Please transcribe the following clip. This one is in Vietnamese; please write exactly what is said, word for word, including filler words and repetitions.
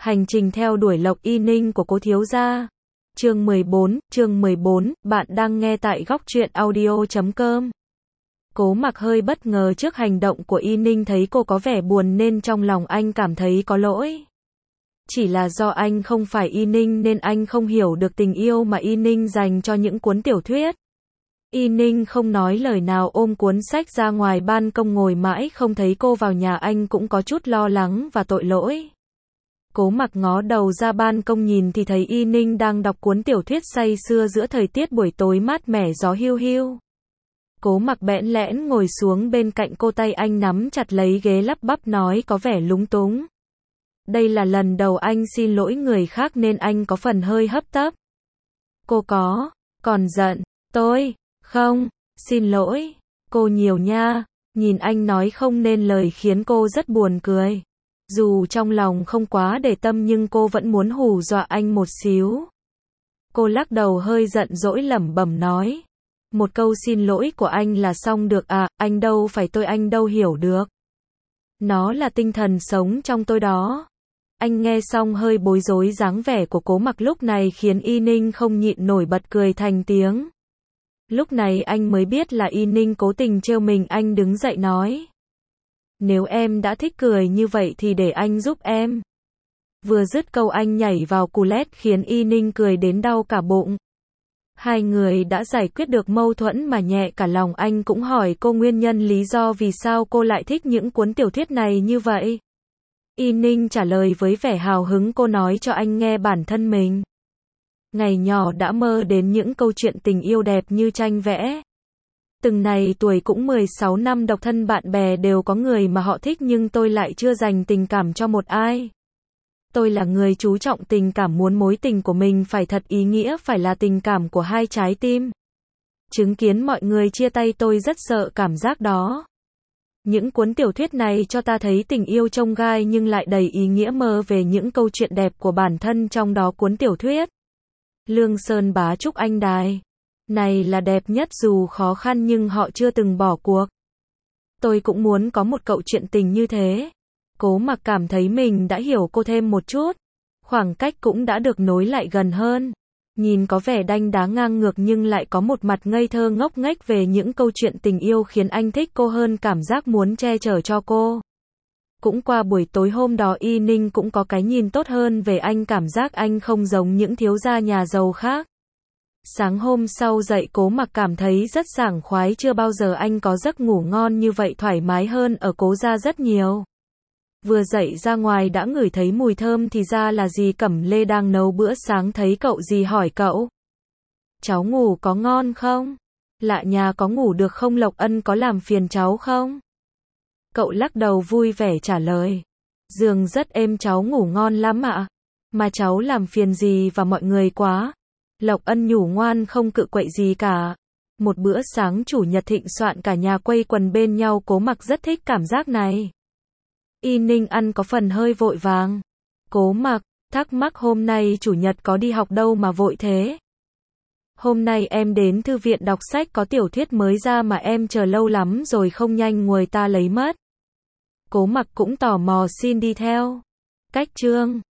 Hành trình theo đuổi Lộc Y Ninh của Cố thiếu gia. Chương mười bốn, chương mười bốn, bạn đang nghe tại góc truyện audio chấm com. Cố Mặc hơi bất ngờ trước hành động của Y Ninh, thấy cô có vẻ buồn nên trong lòng anh cảm thấy có lỗi. Chỉ là do anh không phải Y Ninh nên anh không hiểu được tình yêu mà Y Ninh dành cho những cuốn tiểu thuyết. Y Ninh không nói lời nào, ôm cuốn sách ra ngoài ban công ngồi mãi không thấy cô vào nhà, anh cũng có chút lo lắng và tội lỗi. Cố Mặc ngó đầu ra ban công nhìn thì thấy Y Ninh đang đọc cuốn tiểu thuyết say sưa giữa thời tiết buổi tối mát mẻ, gió hiu hiu. Cố Mặc bẽn lẽn ngồi xuống bên cạnh cô, tay anh nắm chặt lấy ghế, lắp bắp nói có vẻ lúng túng. Đây là lần đầu anh xin lỗi người khác nên anh có phần hơi hấp tấp. Cô có, còn giận, tôi, không, xin lỗi, cô nhiều nha. Nhìn anh nói không nên lời khiến cô rất buồn cười. Dù trong lòng không quá để tâm nhưng cô vẫn muốn hù dọa anh một xíu. Cô lắc đầu hơi giận dỗi lẩm bẩm nói. Một câu xin lỗi của anh là xong được à, anh đâu phải tôi, anh đâu hiểu được. Nó là tinh thần sống trong tôi đó. Anh nghe xong hơi bối rối, dáng vẻ của Cố Mặc lúc này khiến Y Ninh không nhịn nổi bật cười thành tiếng. Lúc này anh mới biết là Y Ninh cố tình trêu mình, anh đứng dậy nói. Nếu em đã thích cười như vậy thì để anh giúp em. Vừa dứt câu anh nhảy vào cù lét khiến Y Ninh cười đến đau cả bụng. Hai người đã giải quyết được mâu thuẫn mà nhẹ cả lòng, anh cũng hỏi cô nguyên nhân lý do vì sao cô lại thích những cuốn tiểu thuyết này như vậy. Y Ninh trả lời với vẻ hào hứng, cô nói cho anh nghe bản thân mình. Ngày nhỏ đã mơ đến những câu chuyện tình yêu đẹp như tranh vẽ. Từng này tuổi cũng mười sáu năm độc thân, bạn bè đều có người mà họ thích nhưng tôi lại chưa dành tình cảm cho một ai. Tôi là người chú trọng tình cảm, muốn mối tình của mình phải thật ý nghĩa, phải là tình cảm của hai trái tim. Chứng kiến mọi người chia tay tôi rất sợ cảm giác đó. Những cuốn tiểu thuyết này cho ta thấy tình yêu chông gai nhưng lại đầy ý nghĩa, mơ về những câu chuyện đẹp của bản thân trong đó. Cuốn tiểu thuyết Lương Sơn Bá Trúc Anh Đài này là đẹp nhất, dù khó khăn nhưng họ chưa từng bỏ cuộc. Tôi cũng muốn có một câu chuyện tình như thế. Cố Mặc cảm thấy mình đã hiểu cô thêm một chút. Khoảng cách cũng đã được nối lại gần hơn. Nhìn có vẻ đanh đá ngang ngược nhưng lại có một mặt ngây thơ ngốc nghếch về những câu chuyện tình yêu khiến anh thích cô hơn, cảm giác muốn che chở cho cô. Cũng qua buổi tối hôm đó Y Ninh cũng có cái nhìn tốt hơn về anh, cảm giác anh không giống những thiếu gia nhà giàu khác. Sáng hôm sau dậy Cố Mặc cảm thấy rất sảng khoái, chưa bao giờ anh có giấc ngủ ngon như vậy, thoải mái hơn ở Cố gia rất nhiều. Vừa dậy ra ngoài đã ngửi thấy mùi thơm, thì ra là dì Cẩm Lê đang nấu bữa sáng, thấy cậu dì hỏi cậu. Cháu ngủ có ngon không? Lạ nhà có ngủ được không? Lộc Ân có làm phiền cháu không? Cậu lắc đầu vui vẻ trả lời. Giường rất êm, cháu ngủ ngon lắm ạ. Mà cháu làm phiền dì và mọi người quá. Lộc Ân nhủ ngoan không cự quậy gì cả. Một bữa sáng chủ nhật thịnh soạn, cả nhà quây quần bên nhau, Cố Mặc rất thích cảm giác này. Y Ninh ăn có phần hơi vội vàng. Cố Mặc thắc mắc hôm nay chủ nhật có đi học đâu mà vội thế? Hôm nay em đến thư viện đọc sách, có tiểu thuyết mới ra mà em chờ lâu lắm rồi không nhanh người ta lấy mất. Cố Mặc cũng tò mò xin đi theo. Cách chương